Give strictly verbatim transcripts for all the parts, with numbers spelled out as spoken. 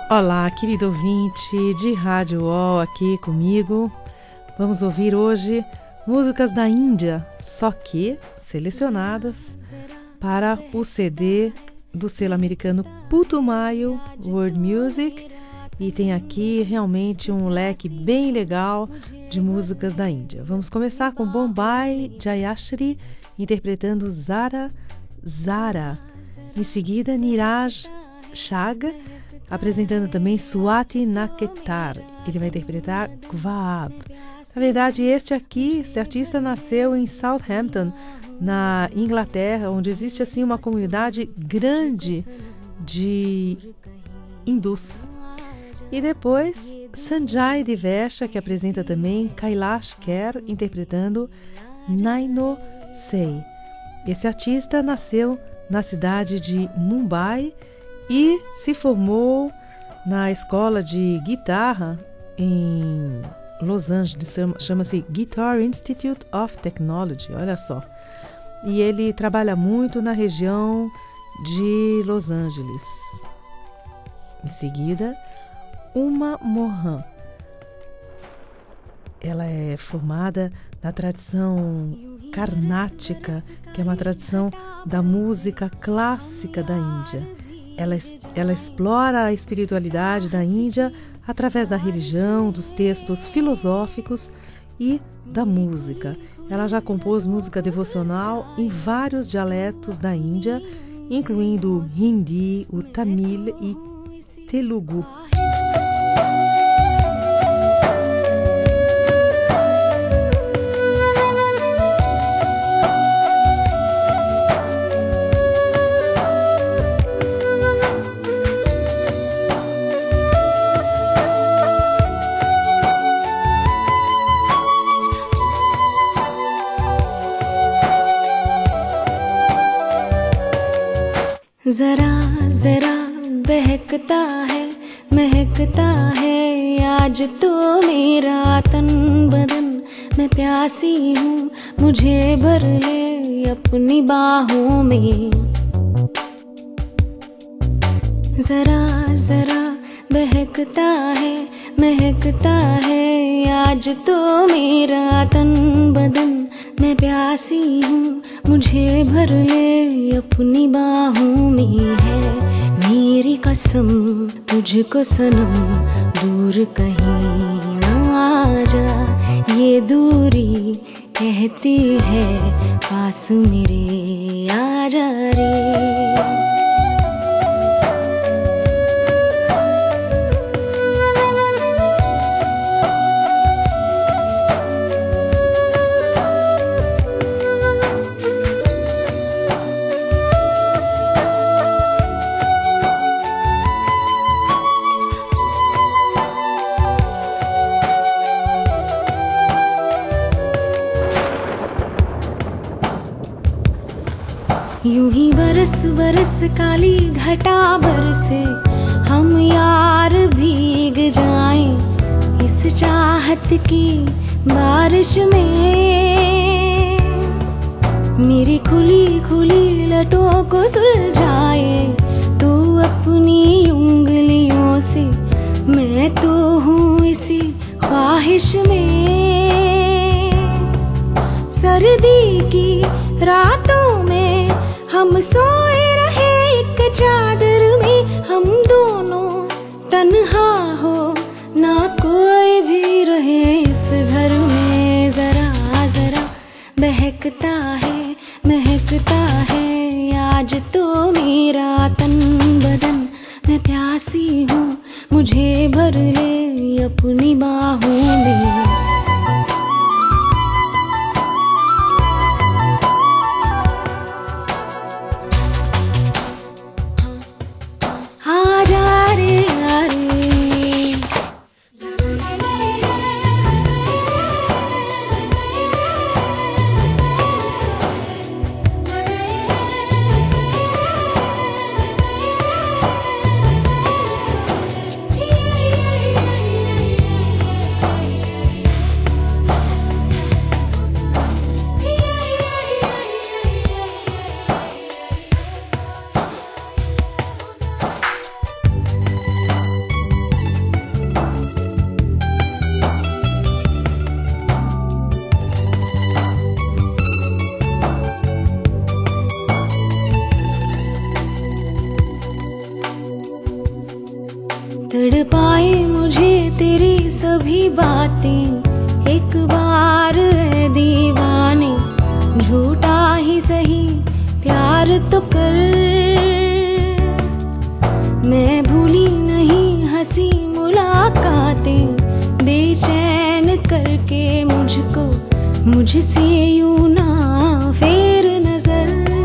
Olá, querido ouvinte de Rádio UOL aqui comigo. Vamos ouvir hoje músicas da Índia, só que selecionadas para o C D do selo americano Putumayo World Music. E tem aqui realmente um leque bem legal de músicas da Índia. Vamos começar com Bombay Jayashri interpretando Zara Zara. Em seguida, Niraj Shah apresentando também Swati Naketar. Ele vai interpretar Kvab. Na verdade, este aqui, este artista nasceu em Southampton, na Inglaterra, onde existe assim uma comunidade grande de hindus. E depois, Sanjay Divesha, que apresenta também Kailash Kher, interpretando Naino Sei. Esse artista nasceu na cidade de Mumbai e se formou na escola de guitarra em Los Angeles, chama-se Guitar Institute of Technology, olha só. E ele trabalha muito na região de Los Angeles. Em seguida, Uma Mohan. Ela é formada na tradição Karnática, que é uma tradição da música clássica da Índia. Ela, ela explora a espiritualidade da Índia através da religião, dos textos filosóficos e da música. Ela já compôs música devocional em vários dialetos da Índia, incluindo o Hindi, o Tamil e Telugu. जरा जरा बहकता है महकता है आज तो मेरा तन बदन मैं प्यासी हूँ मुझे भर ले अपनी बाहों में जरा जरा बहकता है महकता है आज तो मेरा तन बदन मैं प्यासी हूँ मुझे भर ले अपनी बाहों में है मेरी कसम तुझको सनम दूर कहीं ना जा ये दूरी कहती है पास मेरे आ जा रे यूं ही बरस बरस काली घटा बरसे हम यार भीग जाएं इस चाहत की बारिश में मेरी खुली खुली लटों को सुलझाए तो अपनी उंगलियों से मैं तो हूँ इसी ख्वाहिश में सर्दी की रातों में हम सोए रहे एक चादर में हम दोनों तन्हा हो ना कोई भी रहे इस घर में जरा जरा बहकता है महकता है आज तो मेरा तन बदन मैं प्यासी हूँ मुझे भर ले अपनी बाहों में तड़पाए मुझे तेरी सभी बातें। एक बार है दीवाने, झूठा ही सही प्यार तो कर। मैं भूली नहीं हंसी मुलाकातें, बेचैन करके मुझको मुझसे यूं ना फेर नजर।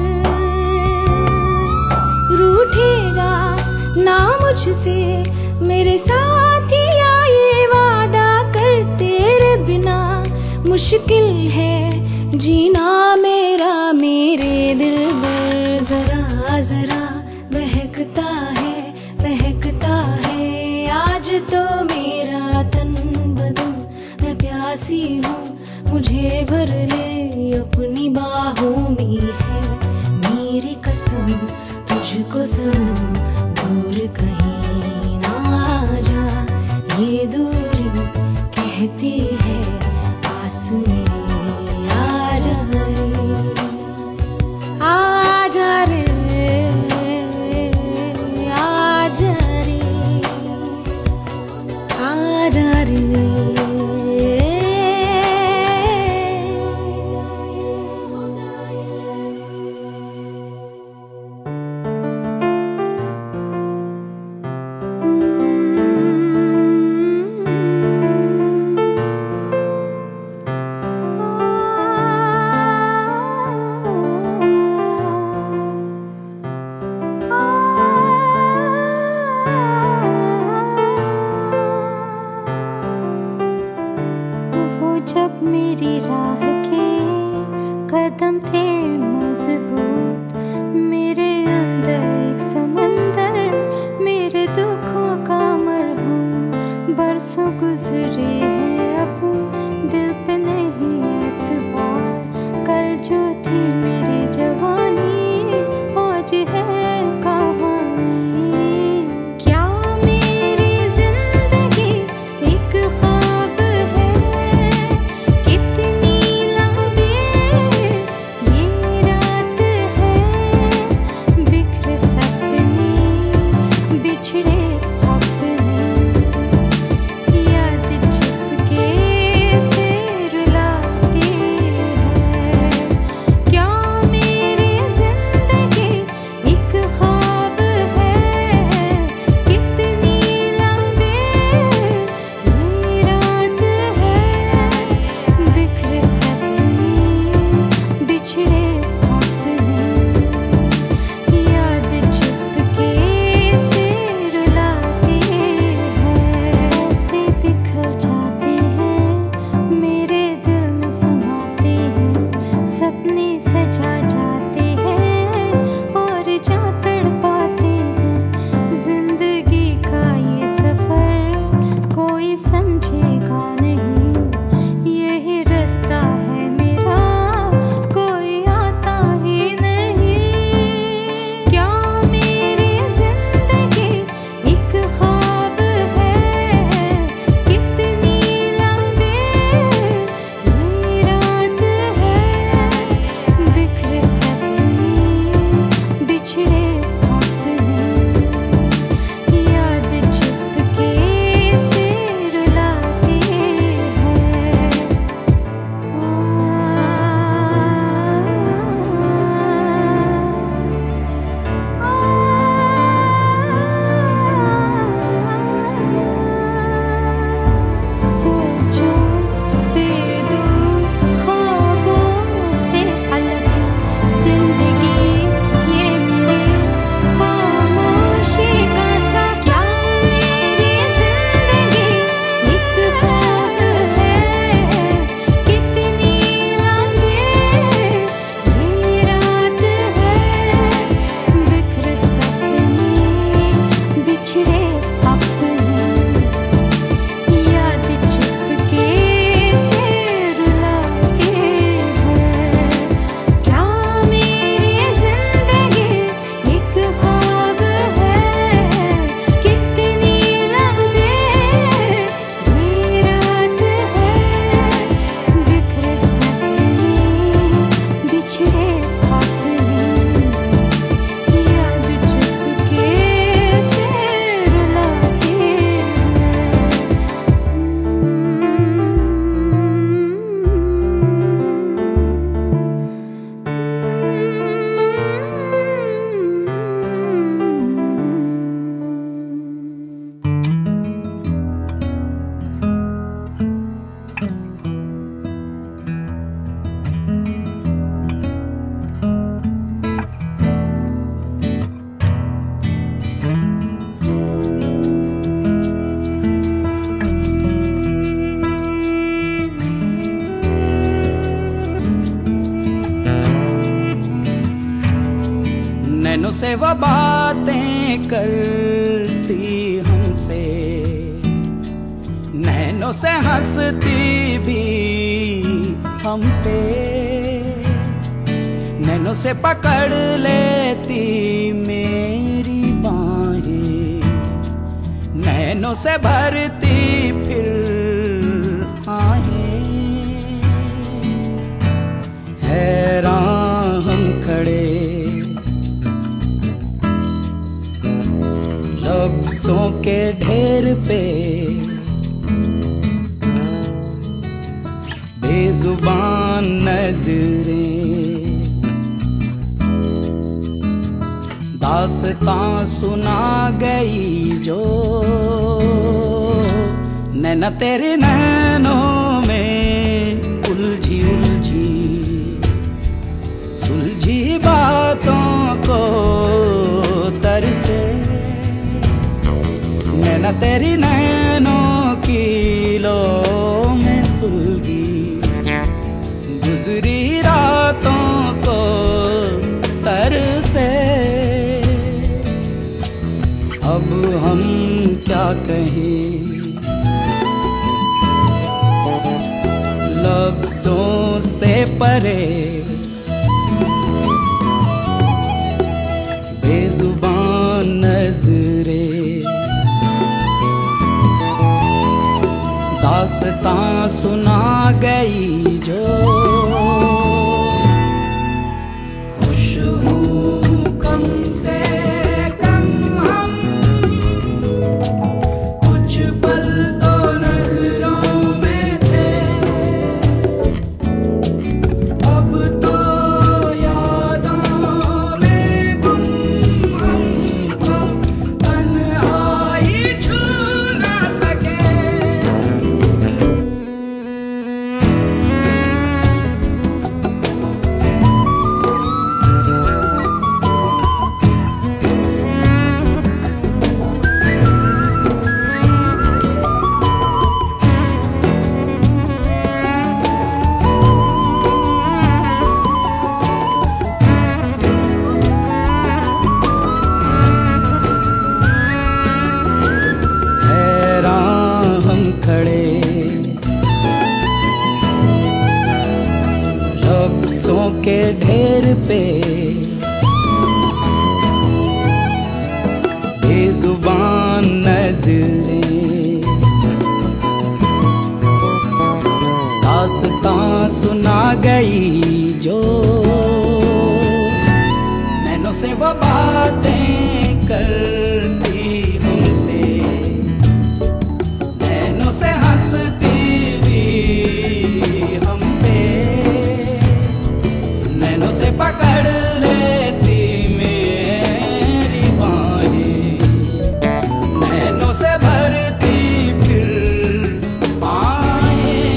रूठेगा ना मुझसे मेरे साथिया, ये वादा कर तेरे बिना मुश्किल है जीना मेरा मेरे दिल पर। जरा जरा बहकता है बहकता है आज तो मेरा तन बदन। मैं प्यासी हूँ मुझे भर ले अपनी बाहों में है मेरी कसम। तुझको सनम दूर कहीं ना जा, ये दूरी कहती है पास में आ जा रे, आ जा रे, आ जा रे, आ जा रे। जब मेरी राह के कदम थे मजबूत, मेरे अंदर एक समंदर, मेरे दुखों का मरहम। बरसों गुजरे हैं अब दिल पे नहीं एतबार, कल जो थी मेरी जवानी आज है कहानी। क्या मेरी जिंदगी एक ख्वाब है, कितनी से वो बातें करती हमसे, नैनों से हंसती भी हम पे, नैनों से पकड़ लेती मेरी बाहें, नैनों से भरती फिर आहें। हैरान हम खड़े लफ्ज़ों के ढेर पे, बेजुबान नजरें दास्तां सुना गई जो, नैना तेरे नैनों में उलझी उलझी सुलझी बातों को तरसे, नैना तेरी नैनों की लो में सुलगी, गुजरी रातों को तरसे। अब हम क्या कहें, लफ्ज़ों से परे बेजुबान नजरें दास्तां सुना गई जो, खुश हूँ कम से कम हम कुछ पल तो नजरों में थे, अब तो यादों में गुम हमको तन्हाई छू ना सके। खड़े लफ्ज़ों के ढेर पे, बेजुबान नजरें दास्तां सुना गई जो, नैनों से वो बातें करती हमसे, नैनों से हंसती भी हम पे, नैनों से पकड़ लेती मेरी बाहें, नैनों से भरती फिर पाएं।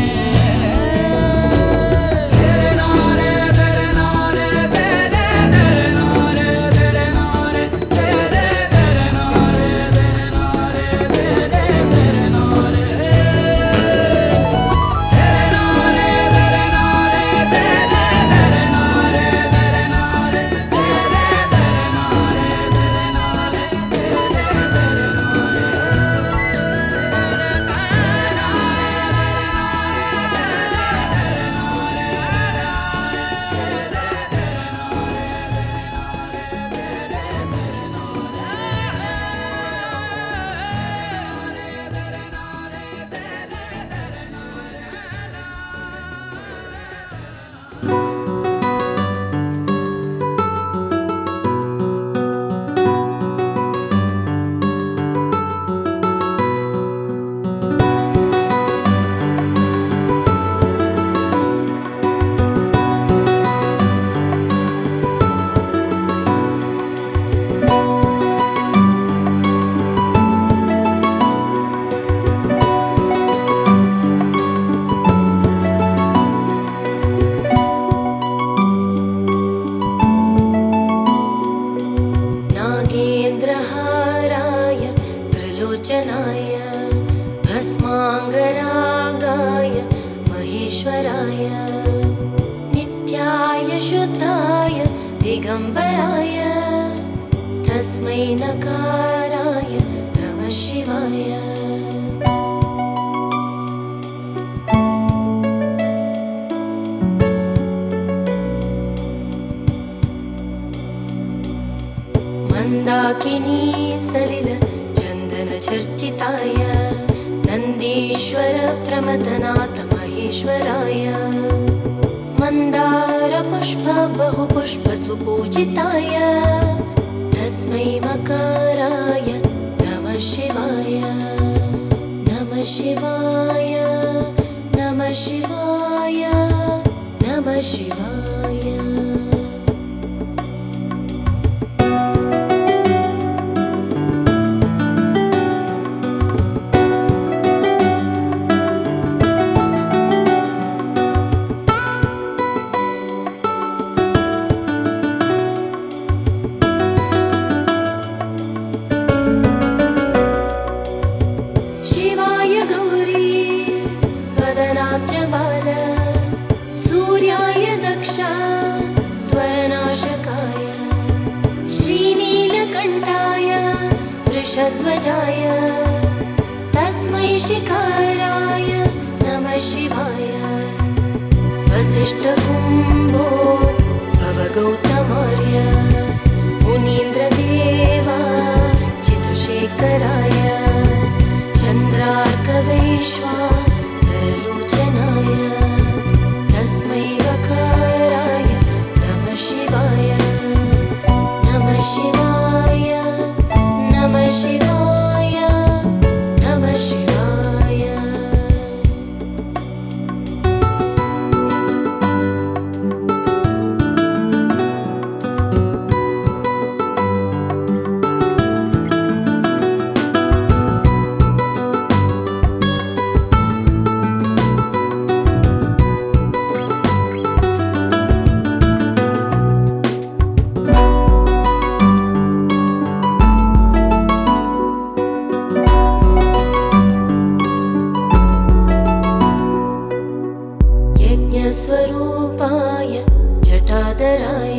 तेरे नारे तेरे नारे तेरे तेरे नारे तेरे नारे तेरे तेरे नारे तेरे नारे तेरे तेरे नारे भस्माङ्गरागाय महेश्वराय नित्याय शुद्धाय दिगम्बराय तस्मै नकाराय नमः शिवाय मंदाकिनी सलिल चंदन चर्चिताय नंदीश्वर प्रमथनाथ महेश्वराय मंदार पुष्प बहु पुष्प सुपूजिताय तस्मै मकाराय नमः शिवाय नमः शिवाय नमः शिवाय नमः शिवाय सूर्याय दक्षा त्वरनाशकाय श्रीनीलकण्ठाय वृषध्वजाय तस्मै शिखाराय नमः शिवाय वसिष्ठकुम्भो भवगौतमार्य मुनीन्द्रदेवा चितशेखराय चन्द्रार्कवैश्वा तस्मै वकाराय नमः शिवाय नमः शिवाय नमः शिवाय नमः शिवाय स्वरूपाय जटाधराय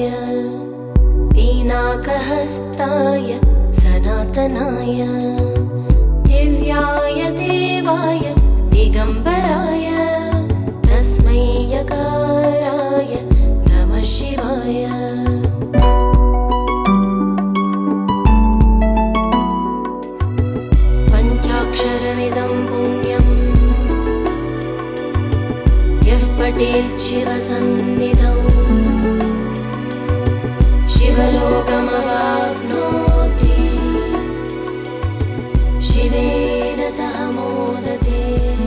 पीनाकहस्ताय सनातनाय दिव्याय देवाय दिगंबराय तस्मै यकाराय नमः शिवाय पञ्चाक्षरमिदं पुण्यम् पठेत् शिवसन्निधौ शिवलोकमवाप्नोति शिवेन सह मोदते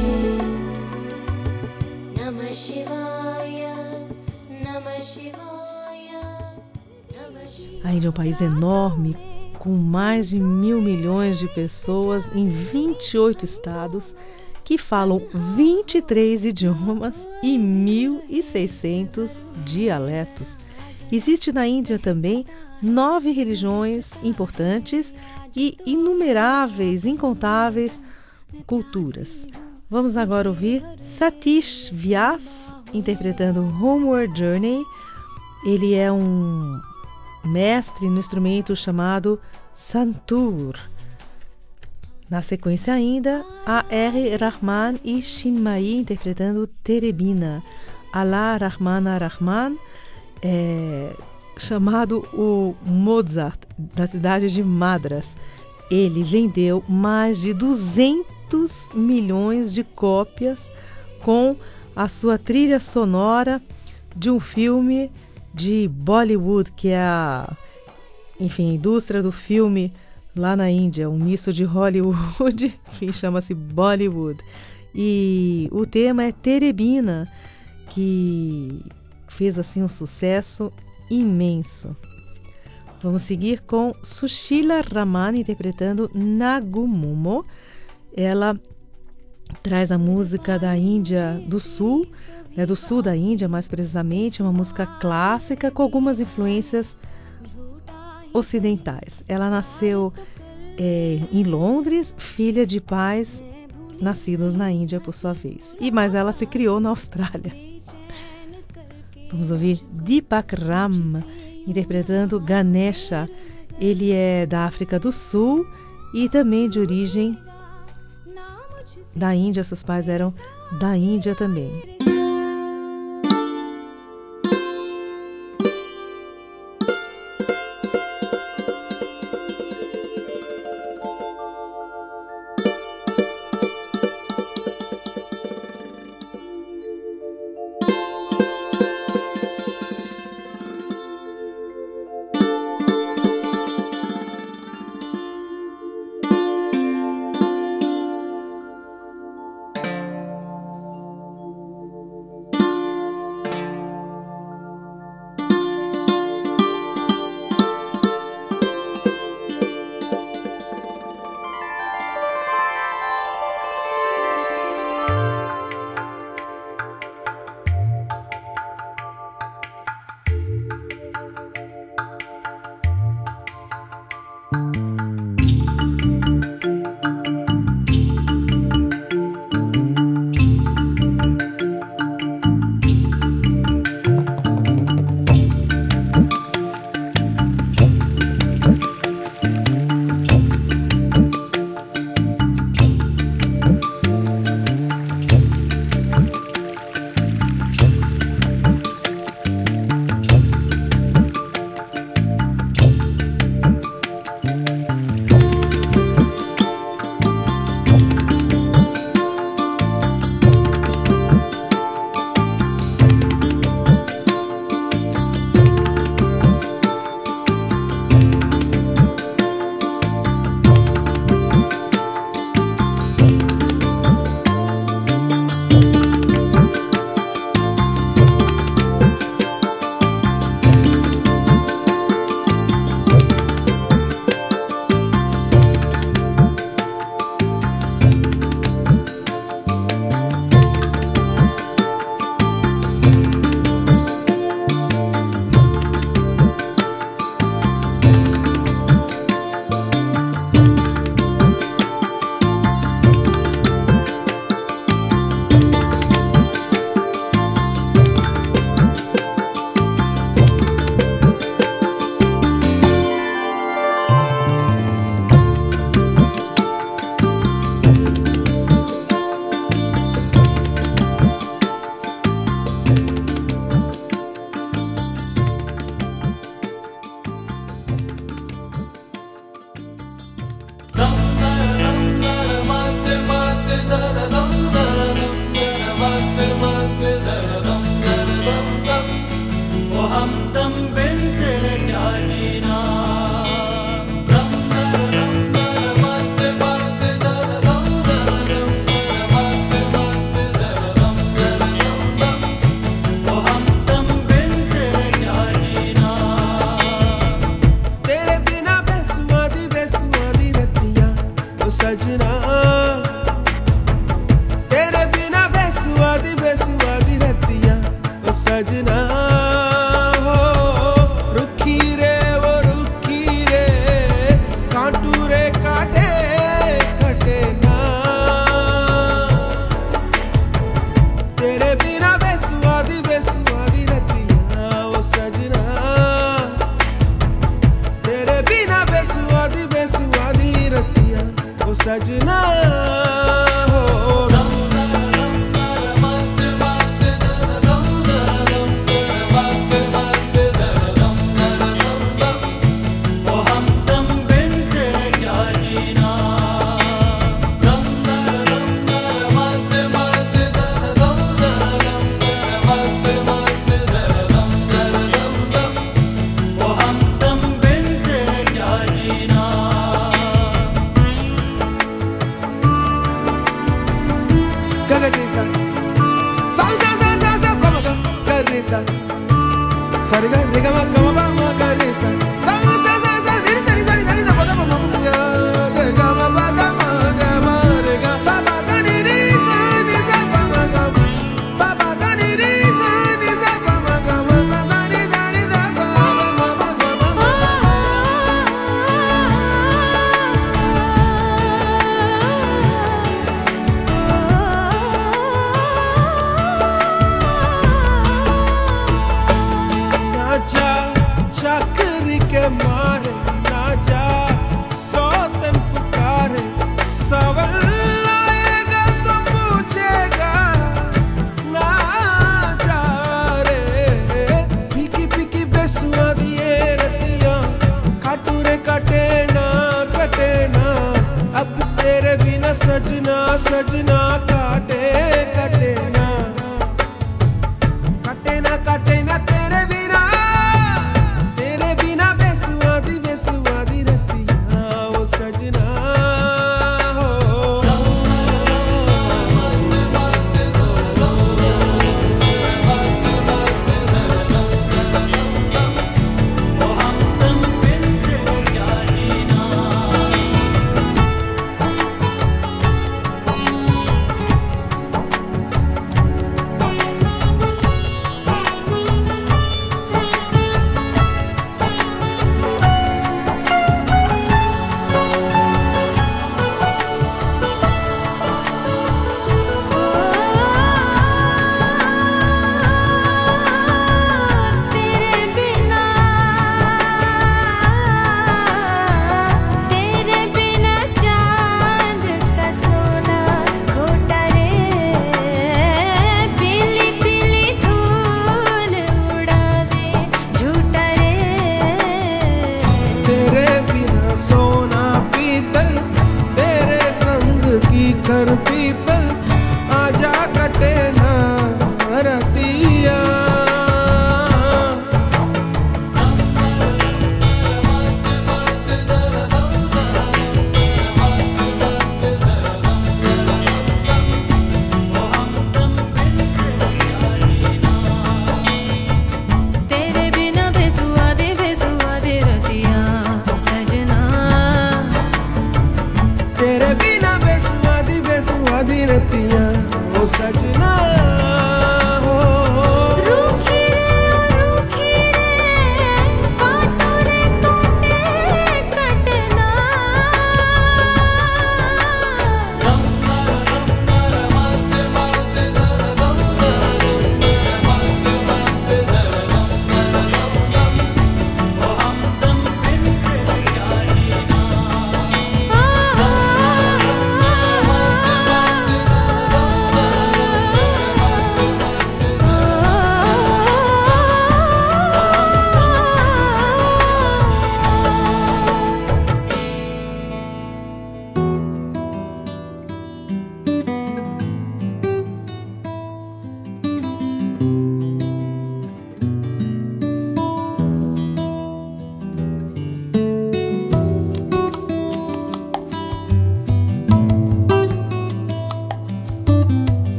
नमः शिवाय नमः शिवाय नमः शिवाय. A Índia é um país enorme, com mais de mil milhões de pessoas em vinte e oito estados, que falam vinte e três idiomas e mil e seiscentos dialetos. Existe na Índia também nove religiões importantes e inumeráveis, incontáveis culturas. Vamos agora ouvir Satish Vyas interpretando Homeward Journey. Ele é um mestre no instrumento chamado santur. Na sequência ainda, A R Rahman e Chinmayi interpretando Terebina. Allah Rahman Rahman é chamado o Mozart da cidade de Madras. Ele vendeu mais de duzentos milhões de cópias com a sua trilha sonora de um filme de Bollywood, que é a, enfim, a indústria do filme lá na Índia, um misto de Hollywood, que chama-se Bollywood. E o tema é Terebina, que fez assim um sucesso imenso. Vamos seguir com Sushila Raman interpretando Nagumumo. Ela traz a música da Índia do Sul, né, do sul da Índia mais precisamente, uma música clássica com algumas influências ocidentais. Ela nasceu é, em Londres, filha de pais nascidos na Índia por sua vez. E mas ela se criou na Austrália. Vamos ouvir Deepak Ram interpretando Ganesha, Ele é da África do Sul e também de origem da Índia. Seus pais eram da Índia também. जा सजना काटे कटे ना कटे ना कटे ना तेरे बिना तेरे बिना बेसुआदी बेसुआदी रतिया ओ सजना कर पीपल आजा कटे ना रतिया तेरे बिना बेसुआ दे बेसुआ दे रतिया सजना तेरे बिना बेसुआदी रतिया ओ सजना हो रूखी रे रूखी रे कांटों रे कांटे कटना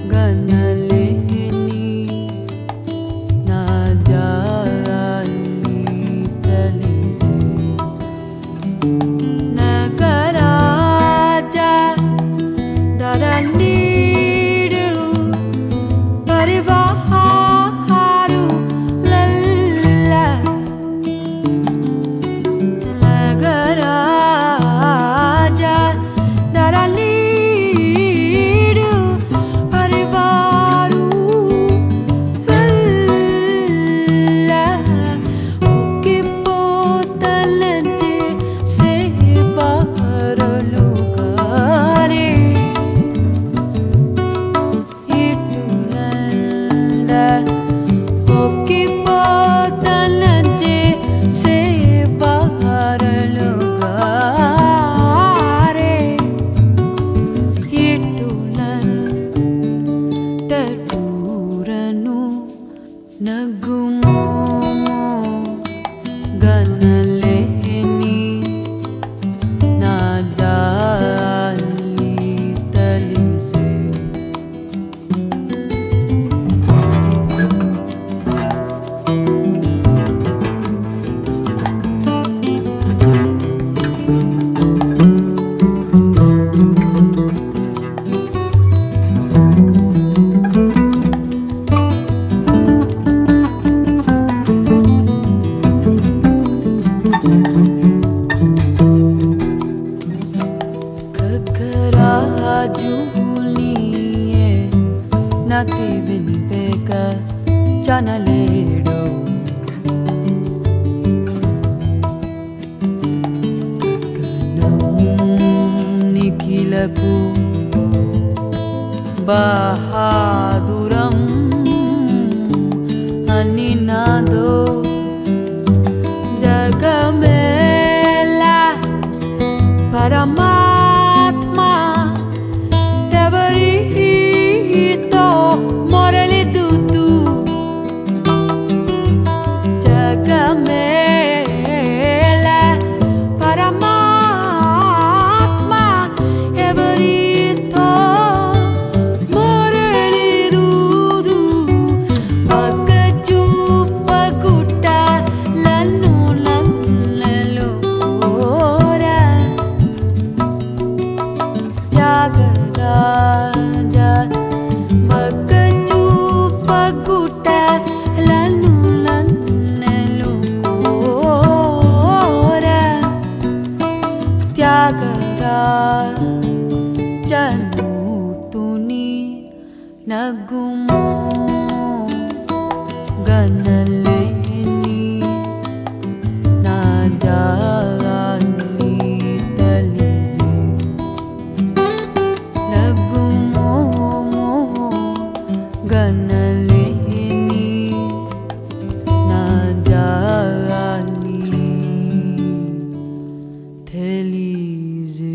Ganalehni na jali जगु बहादुरम अनिनादो जगमेला परमात्मा एवरितो मोरली दूतू जगमेला परमात्मा एवरितो मोरली दूतू पकचू पकुटा लन्नू लन्नलो कोरा त्यागराजा पकचू पकुटा लन्नू लन्नलो कोरा त्यागराजा नूतुनी नगुमो गनलेनी नादानी तलिजे नगुमो गनलेनी नादानी तलिजे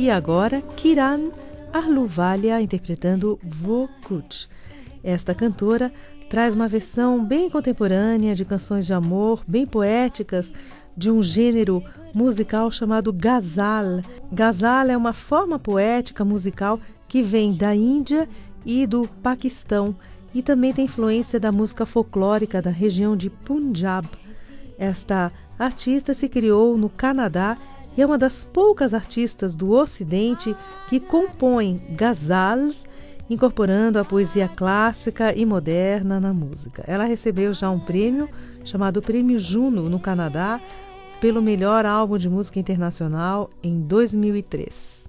E agora, Kiran Ahluwalia interpretando Vokut. Esta cantora traz uma versão bem contemporânea de canções de amor, bem poéticas, de um gênero musical chamado ghazal. Ghazal é uma forma poética musical que vem da Índia e do Paquistão e também tem influência da música folclórica da região de Punjab. Esta artista se criou no Canadá e é uma das poucas artistas do Ocidente que compõem ghazals, incorporando a poesia clássica e moderna na música. Ela recebeu já um prêmio chamado Prêmio Juno no Canadá pelo melhor álbum de música internacional em dois mil e três.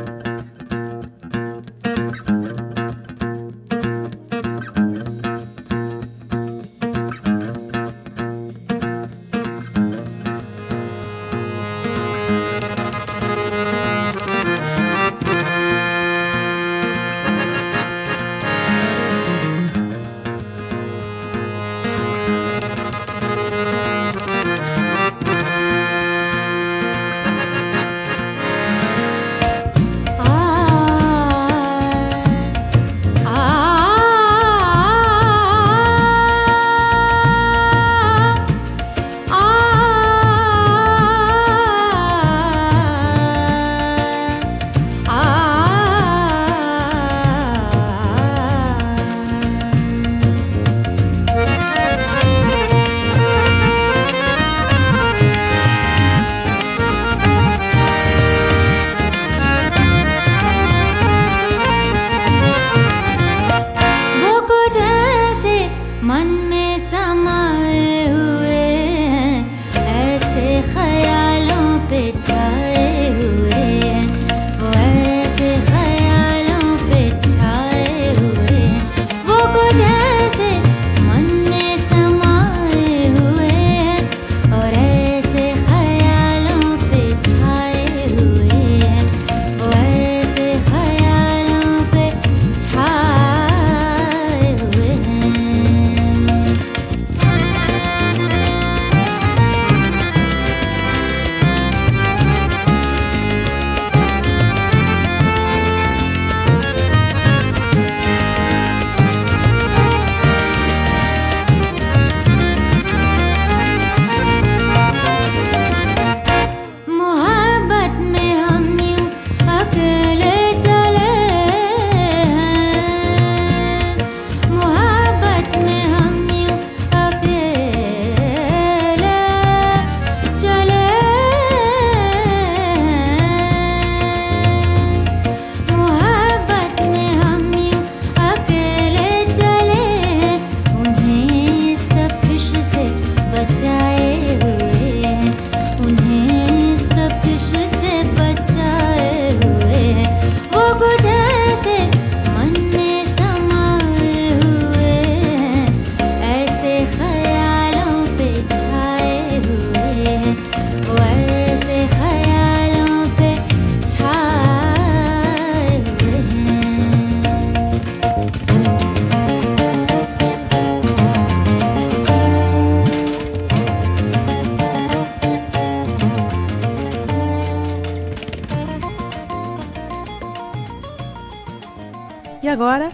E agora,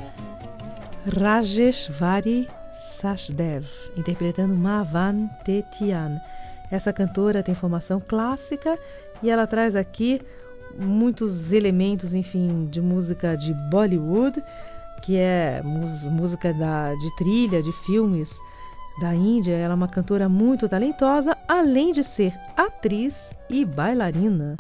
Rajeshwari Sachdev, interpretando Mavan Tetian. Essa cantora tem formação clássica e ela traz aqui muitos elementos, enfim, de música de Bollywood, que é música da, de trilha, de filmes da Índia. Ela é uma cantora muito talentosa, além de ser atriz e bailarina.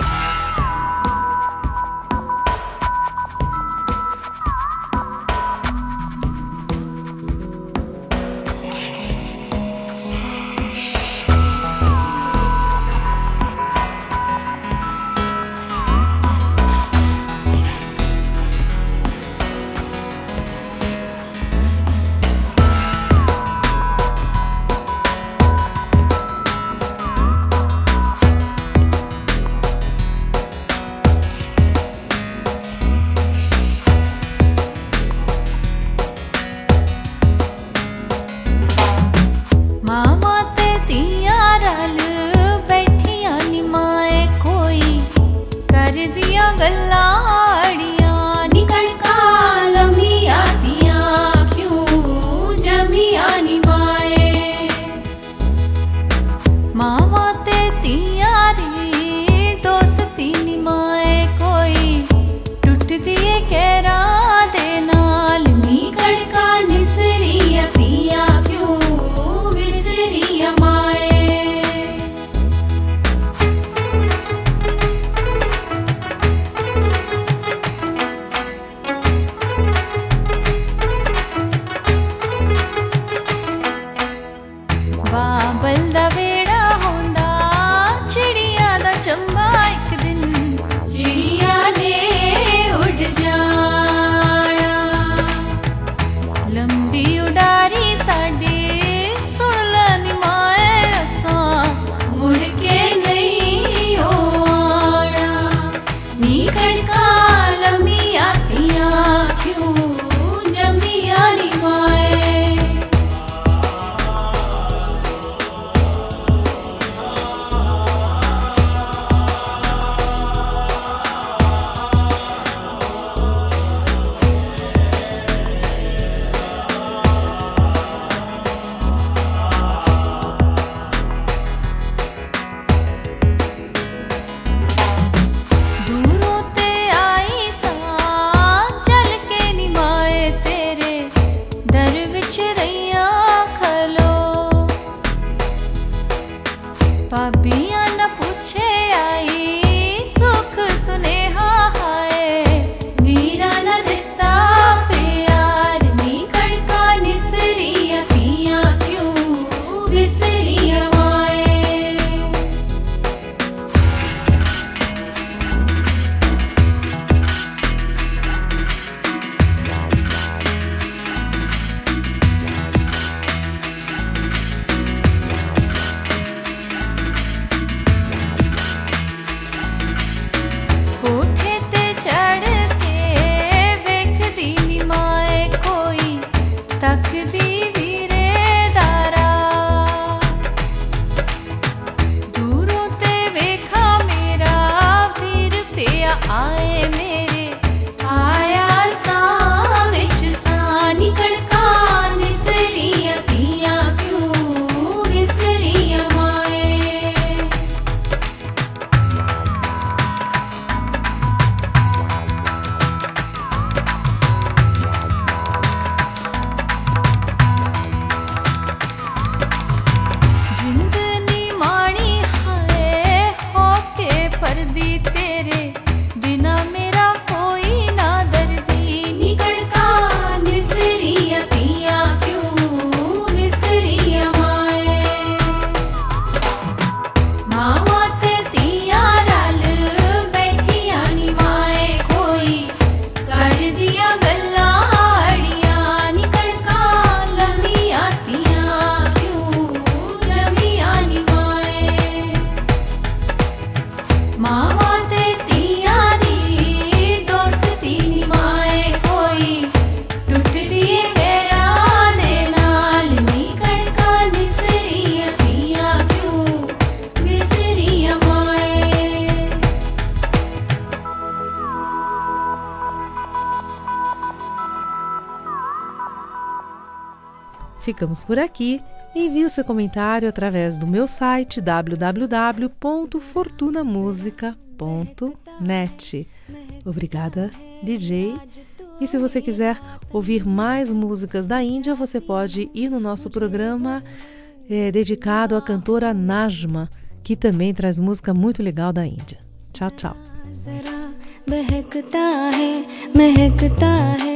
Ficamos por aqui. Envie o seu comentário através do meu site w w w ponto fortuna musica ponto net. Obrigada, D J. E se você quiser ouvir mais músicas da Índia, você pode ir no nosso programa é, dedicado à cantora Najma, que também traz música muito legal da Índia. Tchau, tchau. महकता है महकता है